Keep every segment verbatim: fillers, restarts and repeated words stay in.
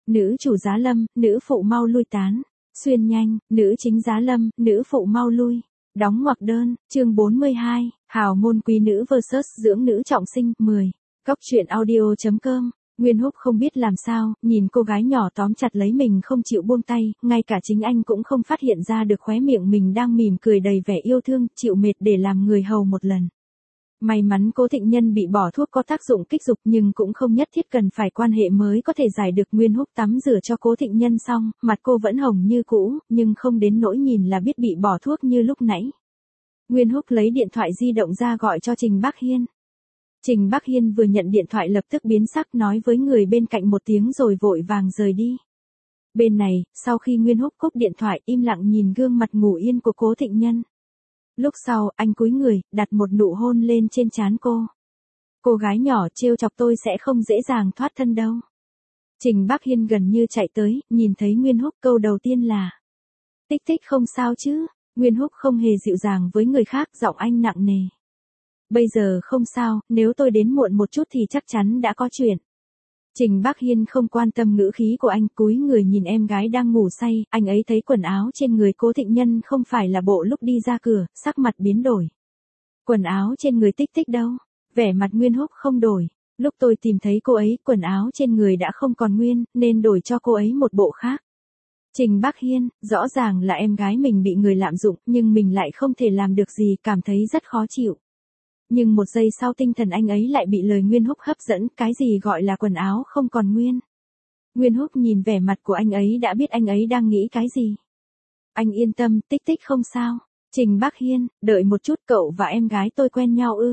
nữ chủ giá lâm, nữ phụ mau lui tán. Xuyên nhanh, nữ chính giá lâm, nữ phụ mau lui. Đóng ngoặc đơn, chương bốn mươi hai, hào môn quý nữ versus dưỡng nữ trọng sinh, mười. Cóc truyện audio chấm com. Nguyên Húc không biết làm sao, nhìn cô gái nhỏ tóm chặt lấy mình không chịu buông tay, ngay cả chính anh cũng không phát hiện ra được khóe miệng mình đang mỉm cười đầy vẻ yêu thương, chịu mệt để làm người hầu một lần. May mắn Cố Thịnh Nhân bị bỏ thuốc có tác dụng kích dục nhưng cũng không nhất thiết cần phải quan hệ mới có thể giải được. Nguyên Húc tắm rửa cho Cố Thịnh Nhân xong, mặt cô vẫn hồng như cũ, nhưng không đến nỗi nhìn là biết bị bỏ thuốc như lúc nãy. Nguyên Húc lấy điện thoại di động ra gọi cho Trình Bắc Hiên. Trình Bắc Hiên vừa nhận điện thoại lập tức biến sắc nói với người bên cạnh một tiếng rồi vội vàng rời đi. Bên này, sau khi Nguyên Húc cúp điện thoại im lặng nhìn gương mặt ngủ yên của Cố Thịnh Nhân. Lúc sau, anh cúi người, đặt một nụ hôn lên trên trán cô. Cô gái nhỏ trêu chọc tôi sẽ không dễ dàng thoát thân đâu. Trình Bắc Hiên gần như chạy tới, nhìn thấy Nguyên Húc câu đầu tiên là: Tích tích không sao chứ? Nguyên Húc không hề dịu dàng với người khác, giọng anh nặng nề. Bây giờ không sao, nếu tôi đến muộn một chút thì chắc chắn đã có chuyện. Trình Bắc Hiên không quan tâm ngữ khí của anh, cúi người nhìn em gái đang ngủ say, anh ấy thấy quần áo trên người Cố Thịnh Nhân không phải là bộ lúc đi ra cửa, sắc mặt biến đổi. Quần áo trên người Tích tích đâu? Vẻ mặt Nguyên Húc không đổi. Lúc tôi tìm thấy cô ấy, quần áo trên người đã không còn nguyên, nên đổi cho cô ấy một bộ khác. Trình Bắc Hiên, rõ ràng là em gái mình bị người lạm dụng, nhưng mình lại không thể làm được gì, cảm thấy rất khó chịu. Nhưng một giây sau tinh thần anh ấy lại bị lời Nguyên Húc hấp dẫn, cái gì gọi là quần áo không còn nguyên. Nguyên Húc nhìn vẻ mặt của anh ấy đã biết anh ấy đang nghĩ cái gì. Anh yên tâm, Tích tích không sao. Trình Bắc Hiên, đợi một chút, cậu và em gái tôi quen nhau ư?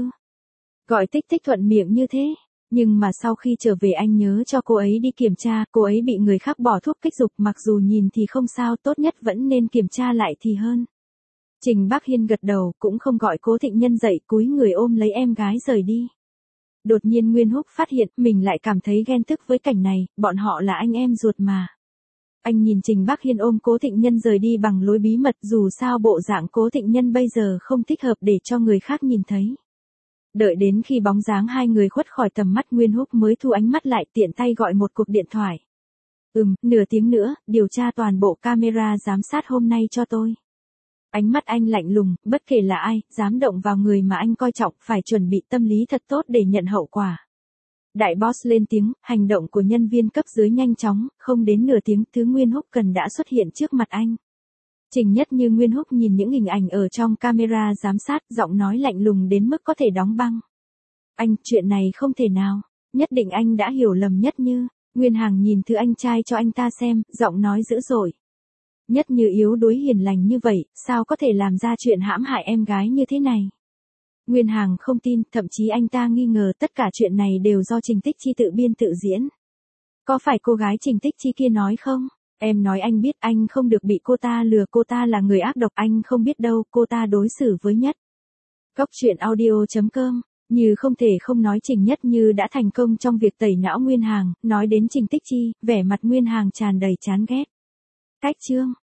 Gọi Tích tích thuận miệng như thế. Nhưng mà sau khi trở về anh nhớ cho cô ấy đi kiểm tra, cô ấy bị người khác bỏ thuốc kích dục, mặc dù nhìn thì không sao, tốt nhất vẫn nên kiểm tra lại thì hơn. Trình Bắc Hiên gật đầu, cũng không gọi Cố Thịnh Nhân dậy, cúi người ôm lấy em gái rời đi. Đột nhiên Nguyên Húc phát hiện, mình lại cảm thấy ghen tức với cảnh này, bọn họ là anh em ruột mà. Anh nhìn Trình Bắc Hiên ôm Cố Thịnh Nhân rời đi bằng lối bí mật, dù sao bộ dạng Cố Thịnh Nhân bây giờ không thích hợp để cho người khác nhìn thấy. Đợi đến khi bóng dáng hai người khuất khỏi tầm mắt, Nguyên Húc mới thu ánh mắt lại, tiện tay gọi một cuộc điện thoại. Ừm, nửa tiếng nữa, điều tra toàn bộ camera giám sát hôm nay cho tôi. Ánh mắt anh lạnh lùng, bất kể là ai, dám động vào người mà anh coi trọng, phải chuẩn bị tâm lý thật tốt để nhận hậu quả. Đại boss lên tiếng, hành động của nhân viên cấp dưới nhanh chóng, không đến nửa tiếng, thứ Nguyên Húc cần đã xuất hiện trước mặt anh. Trình Nhất Như Nguyên Húc nhìn những hình ảnh ở trong camera giám sát, giọng nói lạnh lùng đến mức có thể đóng băng. Anh, chuyện này không thể nào, nhất định anh đã hiểu lầm Nhất Như. Nguyên Hằng nhìn thứ anh trai cho anh ta xem, giọng nói dữ dội. Nhất Như yếu đuối hiền lành như vậy, sao có thể làm ra chuyện hãm hại em gái như thế này? Nguyên Hằng không tin, thậm chí anh ta nghi ngờ tất cả chuyện này đều do Trình Tích Chi tự biên tự diễn. Có phải cô gái Trình Tích Chi kia nói không? Em nói anh biết, anh không được bị cô ta lừa, cô ta là người ác độc, anh không biết đâu, cô ta đối xử với Nhất. Cóc truyện audio chấm com. Như không thể không nói Trình Nhất Như đã thành công trong việc tẩy não Nguyên Hằng, nói đến Trình Tích Chi, vẻ mặt Nguyên Hằng tràn đầy chán ghét. Cách chương.